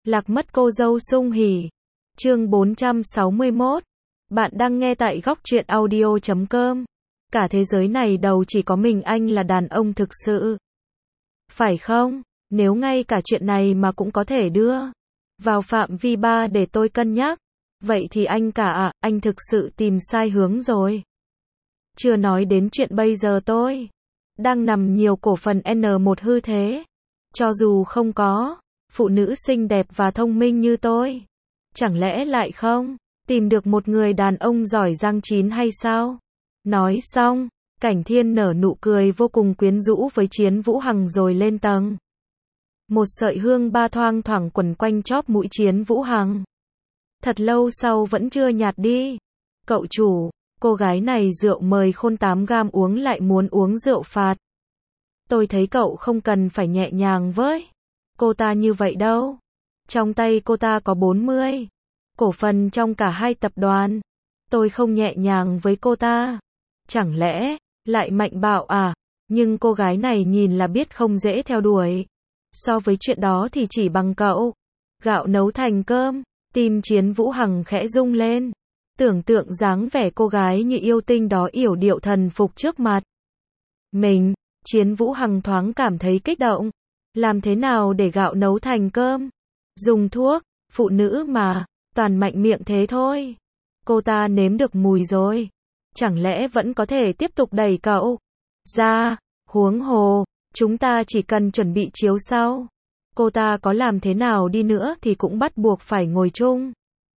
Lạc mất cô dâu sung hỉ. Chương 461. Bạn đang nghe tại góc truyện audio.com. Cả thế giới này đâu chỉ có mình anh là đàn ông thực sự. Phải không? Nếu ngay cả chuyện này mà cũng có thể đưa vào phạm vi 3 để tôi cân nhắc, vậy thì anh cả anh thực sự tìm sai hướng rồi. Chưa nói đến chuyện bây giờ tôi đang nằm nhiều cổ phần N1 hư thế. Cho dù không có phụ nữ xinh đẹp và thông minh như tôi, chẳng lẽ lại không tìm được một người đàn ông giỏi giang chín hay sao? Nói xong, Cảnh Thiên nở nụ cười vô cùng quyến rũ với Chiến Vũ Hằng rồi lên tầng. Một sợi hương ba thoang thoảng quẩn quanh chóp mũi Chiến Vũ Hằng. Thật lâu sau vẫn chưa nhạt đi. Cậu chủ, cô gái này rượu mời khôn 8 gam uống lại muốn uống rượu phạt. Tôi thấy cậu không cần phải nhẹ nhàng với cô ta như vậy đâu. Trong tay cô ta có 40 cổ phần trong cả hai tập đoàn. Tôi không nhẹ nhàng với cô ta. Chẳng lẽ lại mạnh bạo à? Nhưng cô gái này nhìn là biết không dễ theo đuổi. So với chuyện đó thì chỉ bằng cậu gạo nấu thành cơm. Tim Chiến Vũ Hằng khẽ rung lên. Tưởng tượng dáng vẻ cô gái như yêu tinh đó yểu điệu thần phục trước mặt mình, Chiến Vũ Hằng thoáng cảm thấy kích động. Làm thế nào để gạo nấu thành cơm? Dùng thuốc, phụ nữ mà, toàn mạnh miệng thế thôi. Cô ta nếm được mùi rồi. Chẳng lẽ vẫn có thể tiếp tục đẩy cậu ra? Huống hồ, chúng ta chỉ cần chuẩn bị chiếu sau. Cô ta có làm thế nào đi nữa thì cũng bắt buộc phải ngồi chung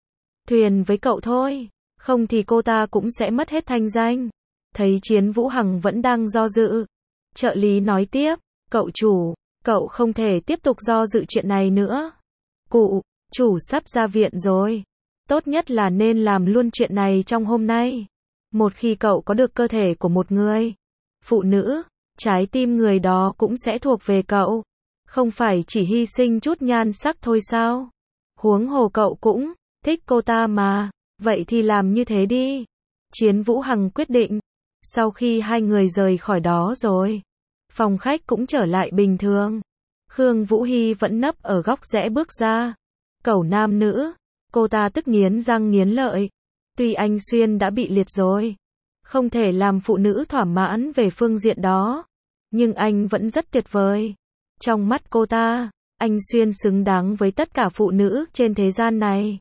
thuyền với cậu thôi. Không thì cô ta cũng sẽ mất hết thanh danh. Thấy Chiến Vũ Hằng vẫn đang do dự, trợ lý nói tiếp, cậu chủ, cậu không thể tiếp tục do dự chuyện này nữa. Cụ chủ sắp ra viện rồi. Tốt nhất là nên làm luôn chuyện này trong hôm nay. Một khi cậu có được cơ thể của một người phụ nữ, trái tim người đó cũng sẽ thuộc về cậu. Không phải chỉ hy sinh chút nhan sắc thôi sao? Huống hồ cậu cũng thích cô ta mà. Vậy thì làm như thế đi. Chiến Vũ Hằng quyết định. Sau khi hai người rời khỏi đó rồi, phòng khách cũng trở lại bình thường. Khương Vũ Hy vẫn nấp ở góc rẽ bước ra. Cẩu nam nữ. Cô ta tức nghiến răng nghiến lợi. Tuy anh Xuyên đã bị liệt rồi, không thể làm phụ nữ thỏa mãn về phương diện đó, nhưng anh vẫn rất tuyệt vời. Trong mắt cô ta, anh Xuyên xứng đáng với tất cả phụ nữ trên thế gian này.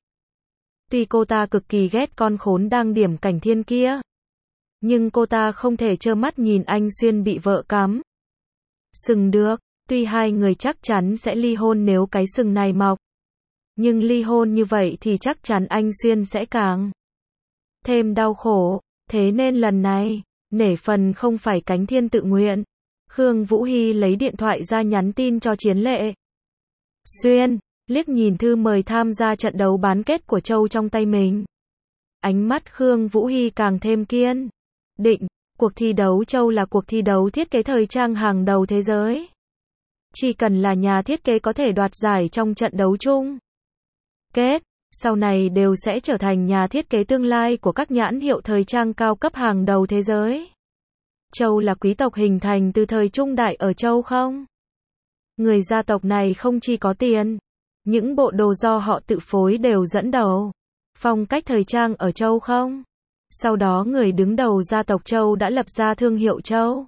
Tuy cô ta cực kỳ ghét con khốn đang điểm Cảnh Thiên kia, nhưng cô ta không thể trơ mắt nhìn anh Xuyên bị vợ cắm sừng được. Tuy hai người chắc chắn sẽ ly hôn nếu cái sừng này mọc, nhưng ly hôn như vậy thì chắc chắn anh Xuyên sẽ càng thêm đau khổ. Thế nên lần này, nể phần không phải Cảnh Thiên tự nguyện, Khương Vũ Hy lấy điện thoại ra nhắn tin cho Chiến Lệ. Xuyên, liếc nhìn thư mời tham gia trận đấu bán kết của Châu trong tay mình. Ánh mắt Khương Vũ Hy càng thêm kiên định. Cuộc thi đấu Châu là cuộc thi đấu thiết kế thời trang hàng đầu thế giới. Chỉ cần là nhà thiết kế có thể đoạt giải trong trận đấu chung kết, sau này đều sẽ trở thành nhà thiết kế tương lai của các nhãn hiệu thời trang cao cấp hàng đầu thế giới. Châu là quý tộc hình thành từ thời trung đại ở Châu không? Người gia tộc này không chỉ có tiền, những bộ đồ do họ tự phối đều dẫn đầu phong cách thời trang ở Châu không? Sau đó người đứng đầu gia tộc Châu đã lập ra thương hiệu Châu.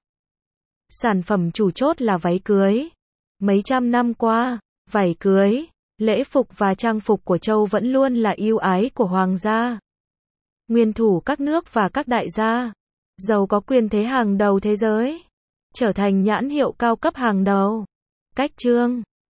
Sản phẩm chủ chốt là váy cưới. Mấy trăm năm qua, váy cưới, lễ phục và trang phục của Châu vẫn luôn là ưu ái của hoàng gia, nguyên thủ các nước và các đại gia giàu có quyền thế hàng đầu thế giới, trở thành nhãn hiệu cao cấp hàng đầu. Cách trương